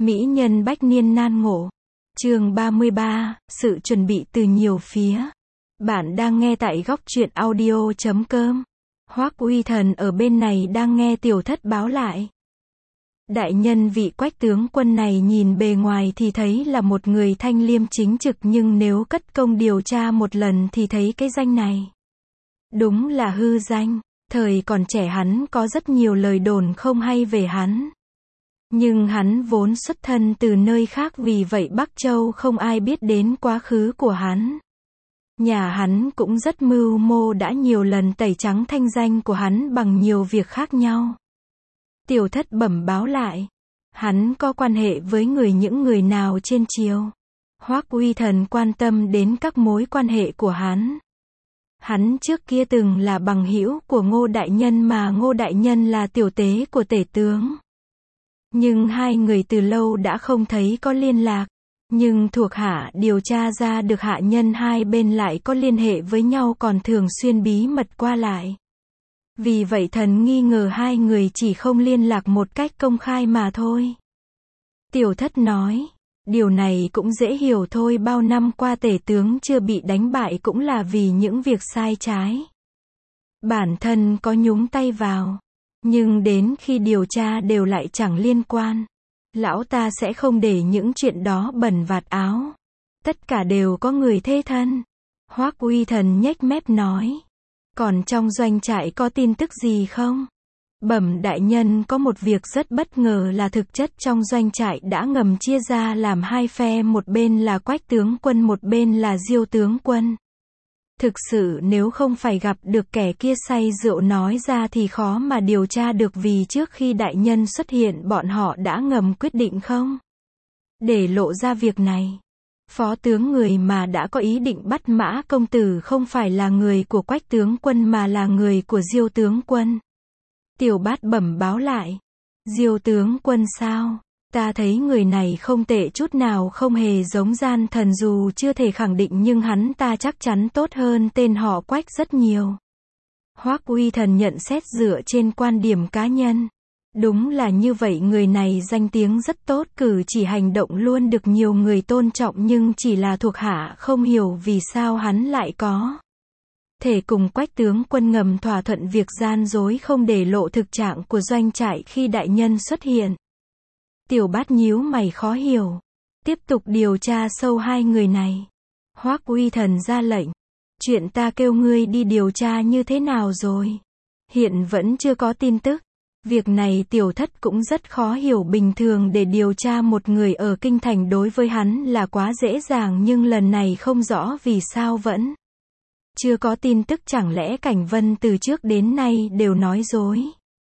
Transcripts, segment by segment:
Mỹ nhân bách niên nan ngộ. Chương 33, sự chuẩn bị từ nhiều phía. Bạn đang nghe tại góc truyện audio.com. Hoắc Uy Thần ở bên này đang nghe Tiểu Thất báo lại. Đại nhân vị Quách tướng quân này nhìn bề ngoài thì thấy là một người thanh liêm chính trực, nhưng nếu cất công điều tra một lần thì thấy cái danh này đúng là hư danh. Thời còn trẻ hắn có rất nhiều lời đồn không hay về hắn. Nhưng hắn vốn xuất thân từ nơi khác, vì vậy Bắc Châu không ai biết đến quá khứ của hắn. Nhà hắn cũng rất mưu mô, đã nhiều lần tẩy trắng thanh danh của hắn bằng nhiều việc khác nhau. Tiểu Thất bẩm báo lại. Hắn có quan hệ với những người nào trên triều? Hoắc Uy Thần quan tâm đến các mối quan hệ của hắn. Hắn trước kia từng là bằng hữu của Ngô Đại Nhân, mà Ngô Đại Nhân là tiểu tế của tể tướng. Nhưng hai người từ lâu đã không thấy có liên lạc. Nhưng thuộc hạ điều tra ra được hạ nhân hai bên lại có liên hệ với nhau, còn thường xuyên bí mật qua lại. Vì vậy thần nghi ngờ hai người chỉ không liên lạc một cách công khai mà thôi. Tiểu Thất nói, điều này cũng dễ hiểu thôi, bao năm qua tể tướng chưa bị đánh bại cũng là vì những việc sai trái bản thân có nhúng tay vào. Nhưng đến khi điều tra đều lại chẳng liên quan. Lão ta sẽ không để những chuyện đó bẩn vạt áo. Tất cả đều có người thế thân. Hoắc Uy Thần nhếch mép nói. Còn trong doanh trại có tin tức gì không? Bẩm đại nhân, có một việc rất bất ngờ là thực chất trong doanh trại đã ngầm chia ra làm hai phe, một bên là Quách tướng quân, một bên là Diêu tướng quân. Thực sự nếu không phải gặp được kẻ kia say rượu nói ra thì khó mà điều tra được, vì trước khi đại nhân xuất hiện bọn họ đã ngầm quyết định không để lộ ra việc này. Phó tướng người mà đã có ý định bắt Mã công tử không phải là người của Quách tướng quân mà là người của Diêu tướng quân. Tiểu Bát bẩm báo lại. Diêu tướng quân sao? Ta thấy người này không tệ chút nào, không hề giống gian thần, dù chưa thể khẳng định nhưng hắn ta chắc chắn tốt hơn tên họ Quách rất nhiều. Hoắc Uy Thần nhận xét dựa trên quan điểm cá nhân. Đúng là như vậy, người này danh tiếng rất tốt, cử chỉ hành động luôn được nhiều người tôn trọng, nhưng chỉ là thuộc hạ không hiểu vì sao hắn lại có thể cùng Quách tướng quân ngầm thỏa thuận việc gian dối không để lộ thực trạng của doanh trại khi đại nhân xuất hiện. Tiểu Bát nhíu mày khó hiểu. Tiếp tục điều tra sâu hai người này. Hoắc Uy Thần ra lệnh. Chuyện ta kêu ngươi đi điều tra như thế nào rồi? Hiện vẫn chưa có tin tức. Việc này Tiểu Thất cũng rất khó hiểu. Bình thường để điều tra một người ở kinh thành đối với hắn là quá dễ dàng, nhưng lần này không rõ vì sao vẫn chưa có tin tức. Chẳng lẽ Cảnh Vân từ trước đến nay đều nói dối?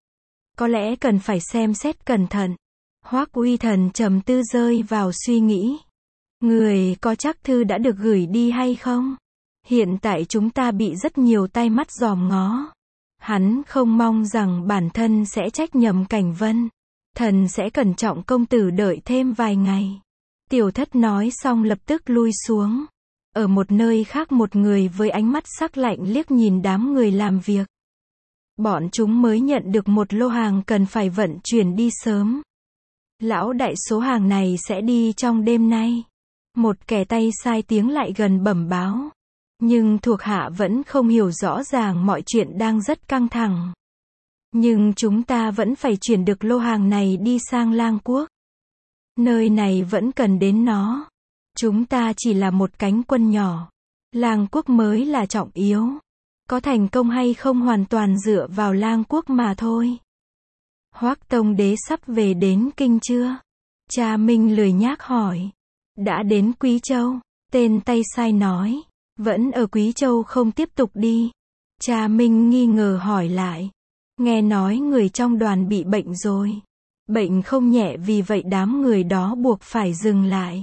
Có lẽ cần phải xem xét cẩn thận. Hoắc Uy Thần trầm tư, rơi vào suy nghĩ. Người có chắc thư đã được gửi đi hay không? Hiện tại chúng ta bị rất nhiều tai mắt dòm ngó. Hắn không mong rằng bản thân sẽ trách nhầm Cảnh Vân. Thần sẽ cẩn trọng, công tử đợi thêm vài ngày. Tiểu Thất nói xong lập tức lui xuống. Ở một nơi khác, một người với ánh mắt sắc lạnh liếc nhìn đám người làm việc. Bọn chúng mới nhận được một lô hàng cần phải vận chuyển đi sớm. Lão đại, số hàng này sẽ đi trong đêm nay. Một kẻ tay sai tiếng lại gần bẩm báo. Nhưng thuộc hạ vẫn không hiểu rõ ràng, mọi chuyện đang rất căng thẳng. Nhưng chúng ta vẫn phải chuyển được lô hàng này đi sang Lang Quốc. Nơi này vẫn cần đến nó. Chúng ta chỉ là một cánh quân nhỏ. Lang Quốc mới là trọng yếu. Có thành công hay không hoàn toàn dựa vào Lang Quốc mà thôi. Hoắc Tông đế sắp về đến kinh chưa? Cha Minh lười nhác hỏi. Đã đến Quý Châu. Tên tay sai nói. Vẫn ở Quý Châu, không tiếp tục đi. Cha Minh nghi ngờ hỏi lại. Nghe nói người trong đoàn bị bệnh rồi. Bệnh không nhẹ, vì vậy đám người đó buộc phải dừng lại.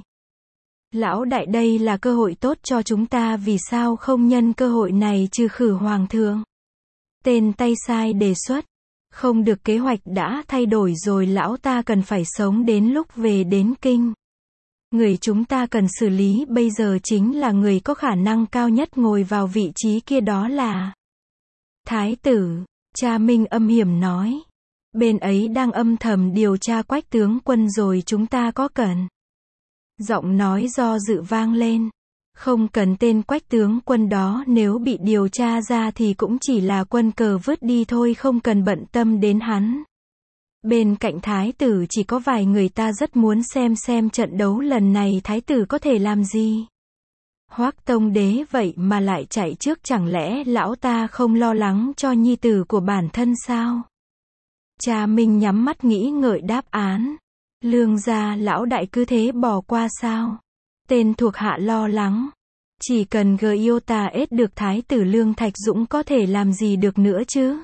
Lão đại, đây là cơ hội tốt cho chúng ta, vì sao không nhân cơ hội này trừ khử hoàng thượng? Tên tay sai đề xuất. Không được, kế hoạch đã thay đổi rồi, lão ta cần phải sống đến lúc về đến kinh. Người chúng ta cần xử lý bây giờ chính là người có khả năng cao nhất ngồi vào vị trí kia, đó là Thái tử. Cha Minh âm hiểm nói. Bên ấy đang âm thầm điều tra Quách tướng quân rồi, chúng ta có cần. Giọng nói do dự vang lên. Không cần tên Quách tướng quân đó, nếu bị điều tra ra thì cũng chỉ là quân cờ vứt đi thôi, không cần bận tâm đến hắn. Bên cạnh thái tử chỉ có vài người, ta rất muốn xem trận đấu lần này thái tử có thể làm gì. Hoắc Tông đế vậy mà lại chạy trước, chẳng lẽ lão ta không lo lắng cho nhi tử của bản thân sao? Cha Minh nhắm mắt nghĩ ngợi đáp án. Lương gia lão đại cứ thế bỏ qua sao? Tên thuộc hạ lo lắng. Chỉ cần Giota ết được thái tử Lương Thạch Dũng có thể làm gì được nữa chứ?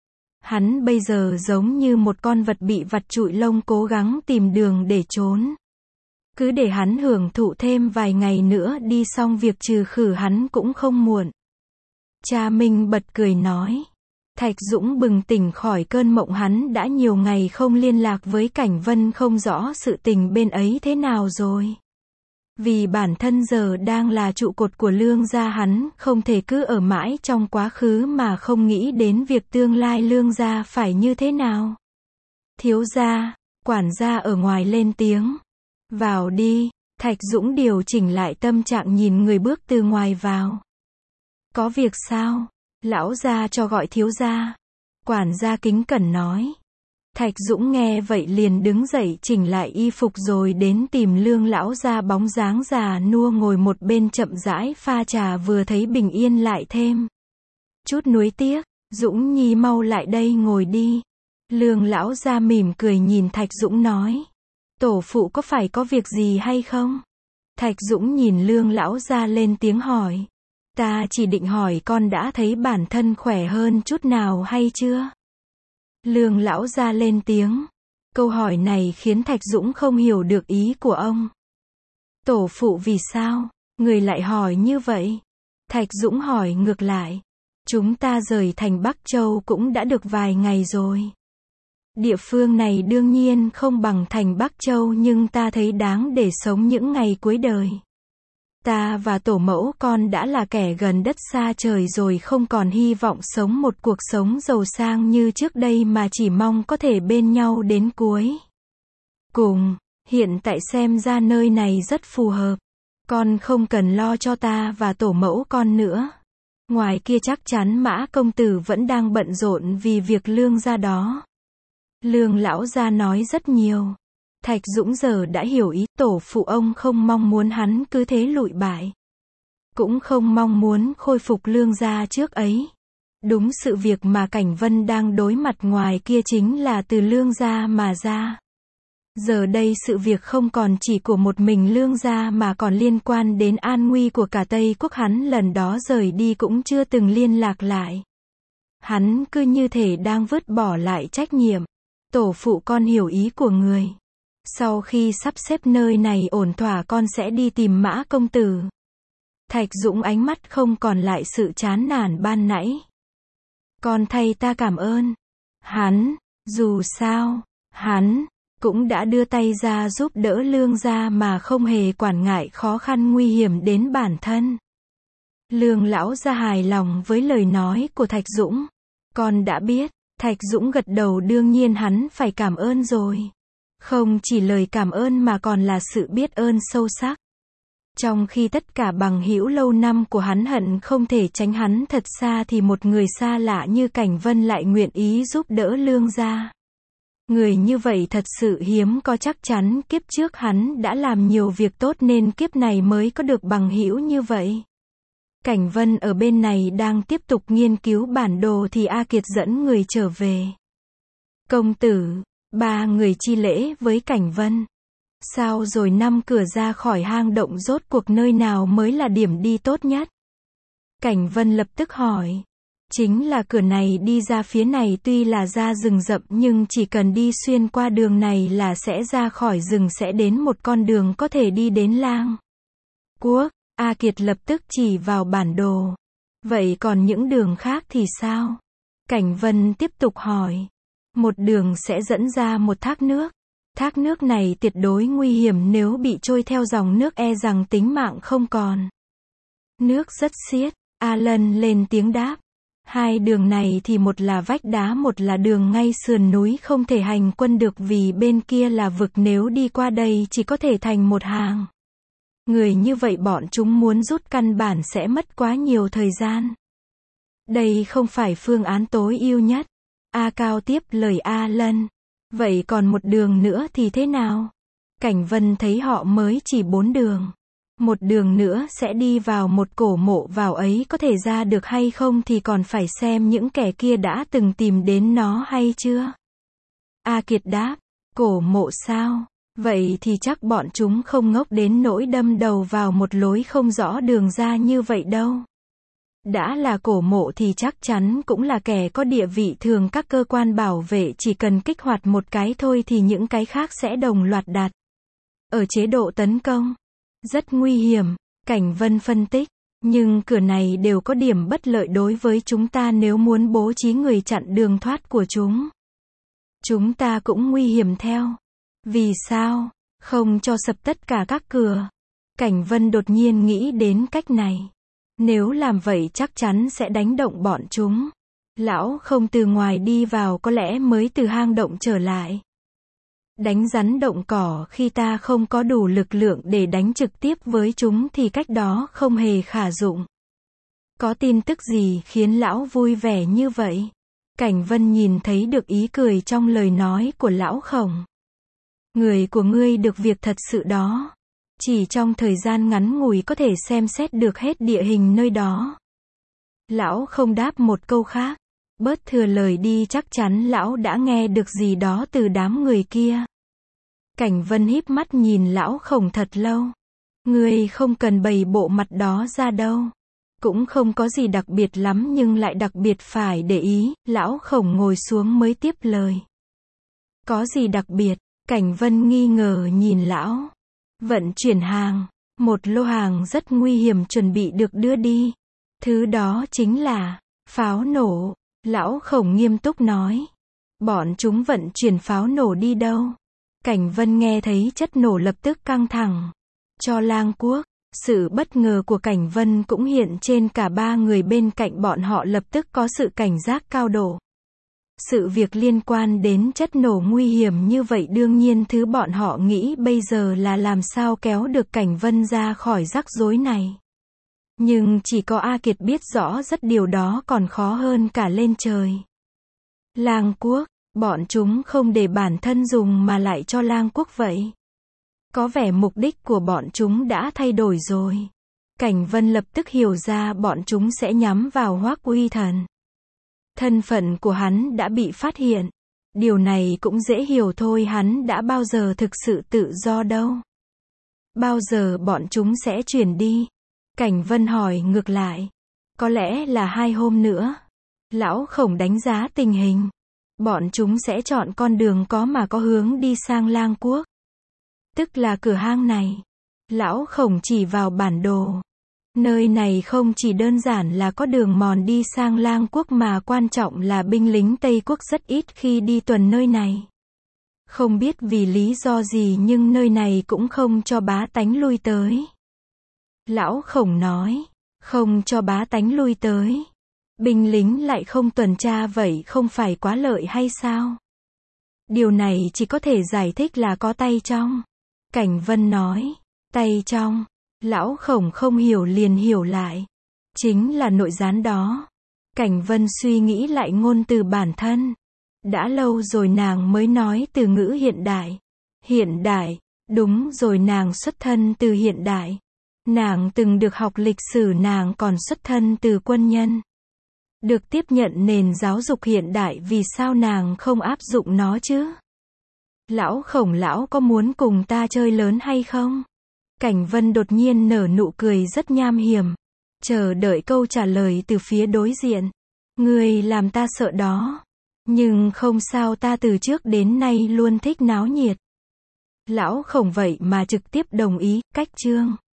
Hắn bây giờ giống như một con vật bị vặt trụi lông, cố gắng tìm đường để trốn. Cứ để hắn hưởng thụ thêm vài ngày nữa đi, xong việc trừ khử hắn cũng không muộn. Cha Minh bật cười nói. Thạch Dũng bừng tỉnh khỏi cơn mộng, hắn đã nhiều ngày không liên lạc với Cảnh Vân, không rõ sự tình bên ấy thế nào rồi. Vì bản thân giờ đang là trụ cột của Lương gia, hắn không thể cứ ở mãi trong quá khứ mà không nghĩ đến việc tương lai Lương gia phải như thế nào. Thiếu gia, quản gia ở ngoài lên tiếng. Vào đi. Thạch Dũng điều chỉnh lại tâm trạng, nhìn người bước từ ngoài vào. Có việc sao? Lão gia cho gọi thiếu gia. Quản gia kính cẩn nói. Thạch Dũng nghe vậy liền đứng dậy chỉnh lại y phục rồi đến tìm Lương lão gia, bóng dáng già nua ngồi một bên chậm rãi pha trà, vừa thấy bình yên lại thêm chút nuối tiếc. Dũng nhi mau lại đây ngồi đi. Lương lão gia mỉm cười nhìn Thạch Dũng nói. Tổ phụ có phải có việc gì hay không? Thạch Dũng nhìn Lương lão gia lên tiếng hỏi. Ta chỉ định hỏi con đã thấy bản thân khỏe hơn chút nào hay chưa? Lương lão gia lên tiếng. Câu hỏi này khiến Thạch Dũng không hiểu được ý của ông. Tổ phụ vì sao người lại hỏi như vậy? Thạch Dũng hỏi ngược lại. Chúng ta rời thành Bắc Châu cũng đã được vài ngày rồi. Địa phương này đương nhiên không bằng thành Bắc Châu, nhưng ta thấy đáng để sống những ngày cuối đời. Ta và tổ mẫu con đã là kẻ gần đất xa trời rồi, không còn hy vọng sống một cuộc sống giàu sang như trước đây, mà chỉ mong có thể bên nhau đến cuối cùng. Hiện tại xem ra nơi này rất phù hợp. Con không cần lo cho ta và tổ mẫu con nữa. Ngoài kia chắc chắn Mã công tử vẫn đang bận rộn vì việc Lương gia đó. Lương lão gia nói rất nhiều. Thạch Dũng giờ đã hiểu ý, tổ phụ ông không mong muốn hắn cứ thế lụi bại. Cũng không mong muốn khôi phục Lương gia trước ấy. Đúng, sự việc mà Cảnh Vân đang đối mặt ngoài kia chính là từ Lương gia mà ra. Giờ đây sự việc không còn chỉ của một mình Lương gia mà còn liên quan đến an nguy của cả Tây Quốc. Hắn lần đó rời đi cũng chưa từng liên lạc lại. Hắn cứ như thể đang vứt bỏ lại trách nhiệm. Tổ phụ con hiểu ý của người. Sau khi sắp xếp nơi này ổn thỏa, con sẽ đi tìm Mã công tử. Thạch Dũng ánh mắt không còn lại sự chán nản ban nãy. Con thay ta cảm ơn. Hắn, dù sao, hắn cũng đã đưa tay ra giúp đỡ Lương gia mà không hề quản ngại khó khăn nguy hiểm đến bản thân. Lương lão gia hài lòng với lời nói của Thạch Dũng. Con đã biết. Thạch Dũng gật đầu, đương nhiên hắn phải cảm ơn rồi. Không chỉ lời cảm ơn mà còn là sự biết ơn sâu sắc. Trong khi tất cả bằng hữu lâu năm của hắn hận không thể tránh hắn thật xa, thì một người xa lạ như Cảnh Vân lại nguyện ý giúp đỡ Lương gia. Người như vậy thật sự hiếm có, chắc chắn kiếp trước hắn đã làm nhiều việc tốt nên kiếp này mới có được bằng hữu như vậy. Cảnh Vân ở bên này đang tiếp tục nghiên cứu bản đồ thì A Kiệt dẫn người trở về. Công tử, ba người chi lễ với Cảnh Vân. Sao rồi, năm cửa ra khỏi hang động rốt cuộc nơi nào mới là điểm đi tốt nhất? Cảnh Vân lập tức hỏi. Chính là cửa này, đi ra phía này tuy là ra rừng rậm nhưng chỉ cần đi xuyên qua đường này là sẽ ra khỏi rừng, sẽ đến một con đường có thể đi đến Lang Quốc. A Kiệt lập tức chỉ vào bản đồ. Vậy còn những đường khác thì sao? Cảnh Vân tiếp tục hỏi. Một đường sẽ dẫn ra một thác nước. Thác nước này tuyệt đối nguy hiểm, nếu bị trôi theo dòng nước e rằng tính mạng không còn. Nước rất xiết. Alan lên tiếng đáp. Hai đường này thì một là vách đá, một là đường ngay sườn núi, không thể hành quân được vì bên kia là vực, nếu đi qua đây chỉ có thể thành một hàng người, như vậy bọn chúng muốn rút căn bản sẽ mất quá nhiều thời gian. Đây không phải phương án tối ưu nhất. A Cao tiếp lời A Lân. Vậy còn một đường nữa thì thế nào? Cảnh Vân thấy họ mới chỉ 4 đường. Một đường nữa sẽ đi vào một cổ mộ, vào ấy có thể ra được hay không thì còn phải xem những kẻ kia đã từng tìm đến nó hay chưa. A Kiệt đáp, cổ mộ sao? Vậy thì chắc bọn chúng không ngốc đến nỗi đâm đầu vào một lối không rõ đường ra như vậy đâu. Đã là cổ mộ thì chắc chắn cũng là kẻ có địa vị, thường các cơ quan bảo vệ chỉ cần kích hoạt một cái thôi thì những cái khác sẽ đồng loạt đặt ở chế độ tấn công. Rất nguy hiểm, Cảnh Vân phân tích, nhưng cửa này đều có điểm bất lợi đối với chúng ta, nếu muốn bố trí người chặn đường thoát của chúng ta cũng nguy hiểm theo. Vì sao không cho sập tất cả các cửa? Cảnh Vân đột nhiên nghĩ đến cách này. Nếu làm vậy chắc chắn sẽ đánh động bọn chúng. Lão không từ ngoài đi vào, có lẽ mới từ hang động trở lại. Đánh rắn động cỏ khi ta không có đủ lực lượng để đánh trực tiếp với chúng thì cách đó không hề khả dụng. Có tin tức gì khiến lão vui vẻ như vậy? Cảnh Vân nhìn thấy được ý cười trong lời nói của lão Khổng. Người của ngươi được việc thật sự đó. Chỉ trong thời gian ngắn ngủi có thể xem xét được hết địa hình nơi đó. Lão không đáp một câu khác. Bớt thừa lời đi, chắc chắn lão đã nghe được gì đó từ đám người kia. Cảnh Vân híp mắt nhìn lão Khổng thật lâu. Ngươi không cần bày bộ mặt đó ra đâu. Cũng không có gì đặc biệt lắm nhưng lại đặc biệt phải để ý. Lão Khổng ngồi xuống mới tiếp lời. Có gì đặc biệt? Cảnh Vân nghi ngờ nhìn lão. Vận chuyển hàng. Một lô hàng rất nguy hiểm chuẩn bị được đưa đi. Thứ đó chính là pháo nổ. Lão Khổng nghiêm túc nói. Bọn chúng vận chuyển pháo nổ đi đâu? Cảnh Vân nghe thấy chất nổ lập tức căng thẳng. Cho Lang Quốc. Sự bất ngờ của Cảnh Vân cũng hiện trên cả ba người bên cạnh bọn họ, lập tức có sự cảnh giác cao độ. Sự việc liên quan đến chất nổ nguy hiểm như vậy, đương nhiên thứ bọn họ nghĩ bây giờ là làm sao kéo được Cảnh Vân ra khỏi rắc rối này. Nhưng chỉ có A Kiệt biết rõ rất điều đó còn khó hơn cả lên trời. Lang Quốc, bọn chúng không để bản thân dùng mà lại cho Lang Quốc vậy. Có vẻ mục đích của bọn chúng đã thay đổi rồi. Cảnh Vân lập tức hiểu ra bọn chúng sẽ nhắm vào Hoắc Uy Thần. Thân phận của hắn đã bị phát hiện. Điều này cũng dễ hiểu thôi, hắn đã bao giờ thực sự tự do đâu. Bao giờ bọn chúng sẽ chuyển đi? Cảnh Vân hỏi ngược lại. Có lẽ là 2 hôm nữa. Lão Khổng đánh giá tình hình. Bọn chúng sẽ chọn con đường có hướng đi sang Lang Quốc. Tức là cửa hang này. Lão Khổng chỉ vào bản đồ. Nơi này không chỉ đơn giản là có đường mòn đi sang Lang Quốc mà quan trọng là binh lính Tây Quốc rất ít khi đi tuần nơi này. Không biết vì lý do gì nhưng nơi này cũng không cho bá tánh lui tới. Lão Khổng nói, không cho bá tánh lui tới. Binh lính lại không tuần tra, vậy không phải quá lợi hay sao? Điều này chỉ có thể giải thích là có tay trong. Cảnh Vân nói, tay trong. Lão Khổng không hiểu liền hiểu lại. Chính là nội gián đó. Cảnh Vân suy nghĩ lại ngôn từ bản thân. Đã lâu rồi nàng mới nói từ ngữ hiện đại. Hiện đại, đúng rồi, nàng xuất thân từ hiện đại. Nàng từng được học lịch sử, nàng còn xuất thân từ quân nhân. Được tiếp nhận nền giáo dục hiện đại, vì sao nàng không áp dụng nó chứ? Lão Khổng, lão có muốn cùng ta chơi lớn hay không? Cảnh Vân đột nhiên nở nụ cười rất nham hiểm. Chờ đợi câu trả lời từ phía đối diện. Ngươi làm ta sợ đó. Nhưng không sao, ta từ trước đến nay luôn thích náo nhiệt. Lão Khổng vậy mà trực tiếp đồng ý. Cách chương